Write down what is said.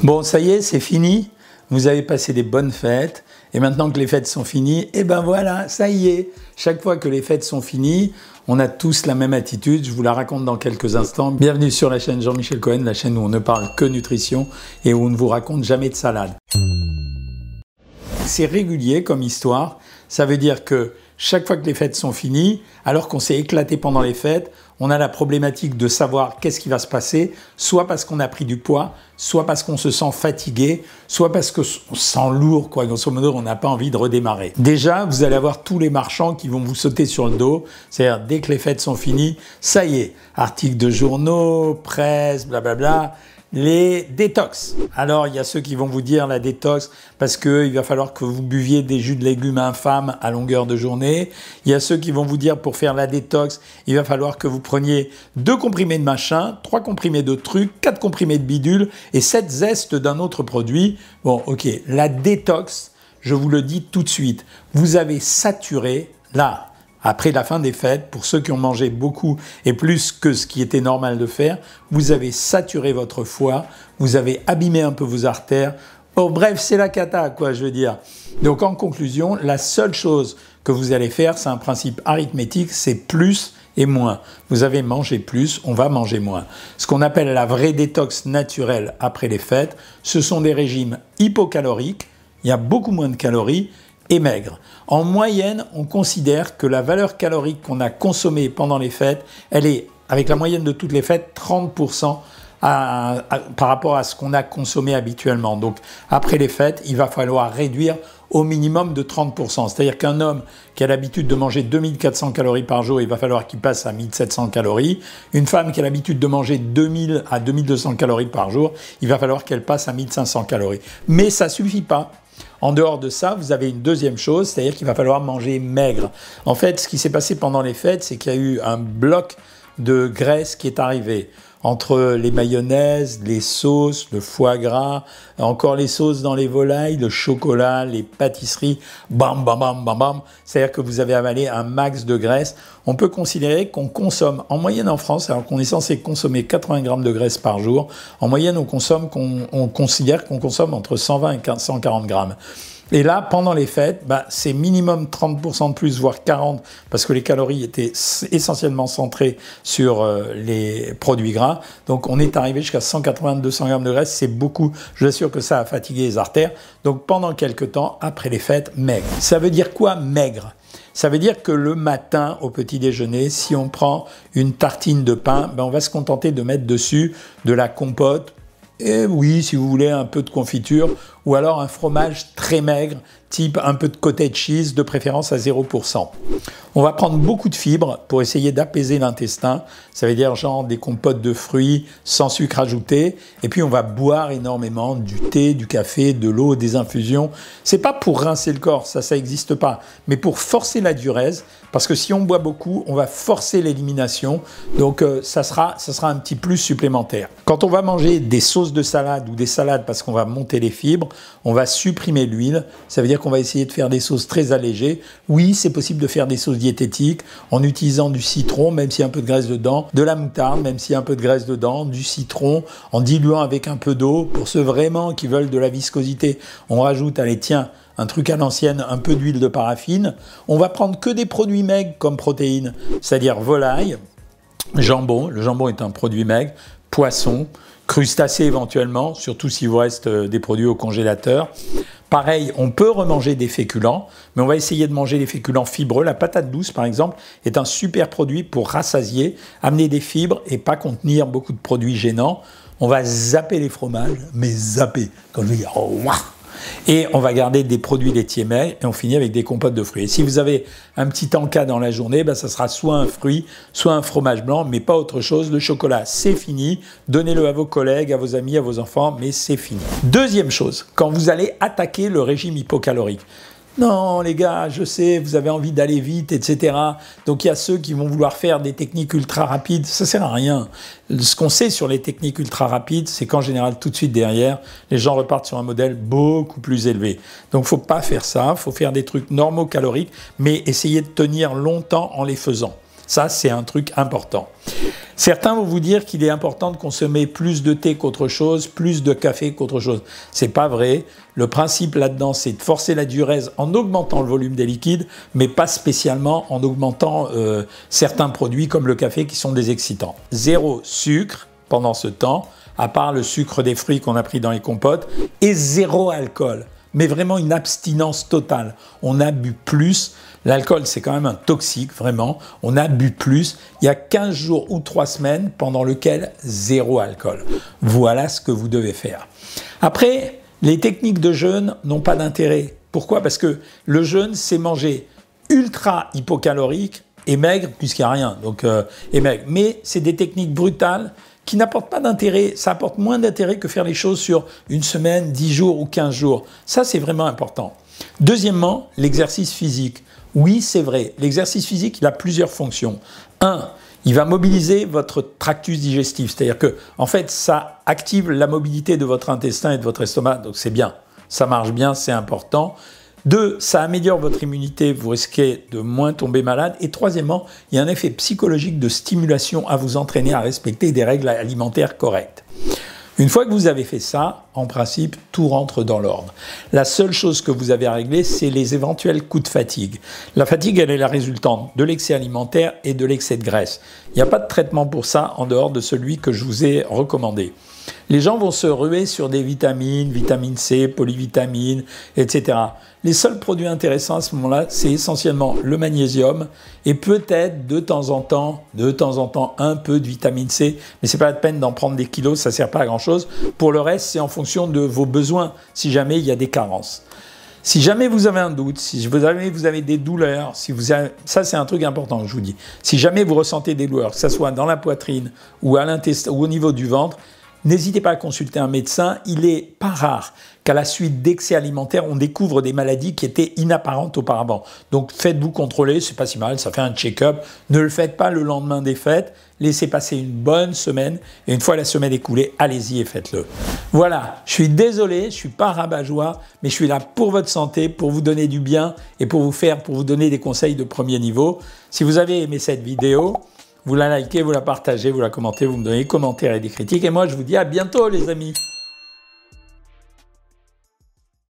Bon, ça y est, c'est fini. Vous avez passé des bonnes fêtes. Et maintenant que les fêtes sont finies, et ben voilà, ça y est. Chaque fois que les fêtes sont finies, on a tous la même attitude. Je vous la raconte dans quelques instants. Bienvenue sur la chaîne Jean-Michel Cohen, la chaîne où on ne parle que nutrition et où on ne vous raconte jamais de salade. C'est régulier comme histoire. Ça veut dire que chaque fois que les fêtes sont finies, alors qu'on s'est éclaté pendant les fêtes, on a la problématique de savoir qu'est-ce qui va se passer, soit parce qu'on a pris du poids, soit parce qu'on se sent fatigué, soit parce qu'on se sent lourd, quoi. Grosso modo, on n'a pas envie de redémarrer. Déjà, vous allez avoir tous les marchands qui vont vous sauter sur le dos. C'est-à-dire, dès que les fêtes sont finies, ça y est, articles de journaux, presse, blablabla. Les détox. Alors, il y a ceux qui vont vous dire la détox parce qu'il va falloir que vous buviez des jus de légumes infâmes à longueur de journée. Il y a ceux qui vont vous dire pour faire la détox, il va falloir que vous preniez 2 comprimés de machin, 3 comprimés de trucs, 4 comprimés de bidule et 7 zestes d'un autre produit. Bon, ok, la détox, je vous le dis tout de suite, vous avez saturé là. Après la fin des fêtes, pour ceux qui ont mangé beaucoup et plus que ce qui était normal de faire, vous avez saturé votre foie, vous avez abîmé un peu vos artères. Oh, bref, c'est la cata, quoi, je veux dire. Donc, en conclusion, la seule chose que vous allez faire, c'est un principe arithmétique, c'est plus et moins. Vous avez mangé plus, on va manger moins. Ce qu'on appelle la vraie détox naturelle après les fêtes, ce sont des régimes hypocaloriques, il y a beaucoup moins de calories, et maigre. En moyenne, on considère que la valeur calorique qu'on a consommée pendant les fêtes, elle est, avec la moyenne de toutes les fêtes, 30% par rapport à ce qu'on a consommé habituellement. Donc, après les fêtes, il va falloir réduire au minimum de 30%. C'est-à-dire qu'un homme qui a l'habitude de manger 2400 calories par jour, il va falloir qu'il passe à 1700 calories. Une femme qui a l'habitude de manger 2000 à 2200 calories par jour, il va falloir qu'elle passe à 1500 calories. Mais ça suffit pas. En dehors de ça, vous avez une deuxième chose, c'est-à-dire qu'il va falloir manger maigre. En fait, ce qui s'est passé pendant les fêtes, c'est qu'il y a eu un bloc de graisse qui est arrivé. Entre les mayonnaises, les sauces, le foie gras, encore les sauces dans les volailles, le chocolat, les pâtisseries, bam, bam, bam, bam, bam. C'est-à-dire que vous avez avalé un max de graisse. On peut considérer qu'on consomme, en moyenne en France, alors qu'on est censé consommer 80 grammes de graisse par jour, en moyenne on considère qu'on consomme entre 120 et 140 grammes. Et là, pendant les fêtes, c'est minimum 30% de plus, voire 40%, parce que les calories étaient essentiellement centrées sur les produits gras. Donc, on est arrivé jusqu'à 180-200 grammes de graisse. C'est beaucoup. Je vous assure que ça a fatigué les artères. Donc, pendant quelques temps, après les fêtes, maigre. Ça veut dire quoi, maigre ? Ça veut dire que le matin, au petit déjeuner, si on prend une tartine de pain, on va se contenter de mettre dessus de la compote. Et oui, si vous voulez, un peu de confiture, ou alors un fromage très maigre, type un peu de cottage cheese, de préférence à 0%. On va prendre beaucoup de fibres pour essayer d'apaiser l'intestin. Ça veut dire genre des compotes de fruits sans sucre ajouté. Et puis on va boire énormément du thé, du café, de l'eau, des infusions. C'est pas pour rincer le corps, ça n'existe pas, mais pour forcer la diurèse. Parce que si on boit beaucoup, on va forcer l'élimination. Donc ça sera un petit plus supplémentaire. Quand on va manger des sauces de salade ou des salades parce qu'on va monter les fibres, on va supprimer l'huile. Ça veut dire qu'on va essayer de faire des sauces très allégées. Oui, c'est possible de faire des sauces diététiques en utilisant du citron, même s'il y a un peu de graisse dedans, de la moutarde, même s'il y a un peu de graisse dedans, du citron, en diluant avec un peu d'eau. Pour ceux vraiment qui veulent de la viscosité, on rajoute, allez tiens, un truc à l'ancienne, un peu d'huile de paraffine. On va prendre que des produits maigres comme protéines, c'est-à-dire volaille, jambon. Le jambon est un produit maigre, poisson, crustacés éventuellement, surtout s'il vous reste des produits au congélateur. Pareil, on peut remanger des féculents, mais on va essayer de manger des féculents fibreux. La patate douce, par exemple, est un super produit pour rassasier, amener des fibres et pas contenir beaucoup de produits gênants. On va zapper les fromages, mais zapper, quand je veux dire, oh, ouah. Et on va garder des produits laitiers maigres et on finit avec des compotes de fruits. Et si vous avez un petit encas dans la journée, ça sera soit un fruit, soit un fromage blanc, mais pas autre chose. Le chocolat, c'est fini. Donnez-le à vos collègues, à vos amis, à vos enfants, mais c'est fini. Deuxième chose, quand vous allez attaquer le régime hypocalorique, non, les gars, je sais, vous avez envie d'aller vite, etc. Donc, il y a ceux qui vont vouloir faire des techniques ultra rapides. Ça sert à rien. Ce qu'on sait sur les techniques ultra rapides, c'est qu'en général, tout de suite derrière, les gens repartent sur un modèle beaucoup plus élevé. Donc, faut pas faire ça. Faut faire des trucs normaux caloriques, mais essayer de tenir longtemps en les faisant. Ça, c'est un truc important. Certains vont vous dire qu'il est important de consommer plus de thé qu'autre chose, plus de café qu'autre chose. C'est pas vrai. Le principe là-dedans, c'est de forcer la diurèse en augmentant le volume des liquides, mais pas spécialement en augmentant certains produits comme le café qui sont des excitants. 0 sucre pendant ce temps, à part le sucre des fruits qu'on a pris dans les compotes, et 0 alcool. Mais vraiment une abstinence totale. On a bu plus. L'alcool, c'est quand même un toxique, vraiment. On a bu plus. Il y a 15 jours ou 3 semaines pendant lequel 0 alcool. Voilà ce que vous devez faire. Après, les techniques de jeûne n'ont pas d'intérêt. Pourquoi ? Parce que le jeûne, c'est manger ultra hypocalorique et maigre, puisqu'il n'y a rien. Donc, et maigre. Mais c'est des techniques brutales qui n'apportent pas d'intérêt. Ça apporte moins d'intérêt que faire les choses sur une semaine, 10 jours ou 15 jours. Ça, c'est vraiment important. Deuxièmement, l'exercice physique. Oui, c'est vrai. L'exercice physique, il a plusieurs fonctions. 1, il va mobiliser votre tractus digestif. C'est-à-dire que, en fait, ça active la mobilité de votre intestin et de votre estomac. Donc, c'est bien. Ça marche bien, c'est important. 2, ça améliore votre immunité, vous risquez de moins tomber malade. Et troisièmement, il y a un effet psychologique de stimulation à vous entraîner à respecter des règles alimentaires correctes. Une fois que vous avez fait ça, en principe, tout rentre dans l'ordre. La seule chose que vous avez à régler, c'est les éventuels coups de fatigue. La fatigue, elle est la résultante de l'excès alimentaire et de l'excès de graisse. Il n'y a pas de traitement pour ça en dehors de celui que je vous ai recommandé. Les gens vont se ruer sur des vitamines, vitamine C, polyvitamines, etc. Les seuls produits intéressants à ce moment-là, c'est essentiellement le magnésium et peut-être de temps en temps, un peu de vitamine C, mais c'est pas la peine d'en prendre des kilos, ça sert pas à grand-chose. Pour le reste, c'est en fonction de vos besoins, si jamais il y a des carences. Si jamais vous avez un doute, si vous avez des douleurs, ça c'est un truc important que je vous dis. Si jamais vous ressentez des douleurs, que ce soit dans la poitrine ou à l'intestin ou au niveau du ventre, n'hésitez pas à consulter un médecin. Il est pas rare qu'à la suite d'excès alimentaires, on découvre des maladies qui étaient inapparentes auparavant. Donc faites-vous contrôler, c'est pas si mal, ça fait un check-up. Ne le faites pas le lendemain des fêtes. Laissez passer une bonne semaine et une fois la semaine écoulée, allez-y et faites-le. Voilà, je suis désolé, je suis pas rabat-joie, mais je suis là pour votre santé, pour vous donner du bien et pour vous donner des conseils de premier niveau. Si vous avez aimé cette vidéo, vous la likez, vous la partagez, vous la commentez, vous me donnez des commentaires et des critiques. Et moi, je vous dis à bientôt, les amis.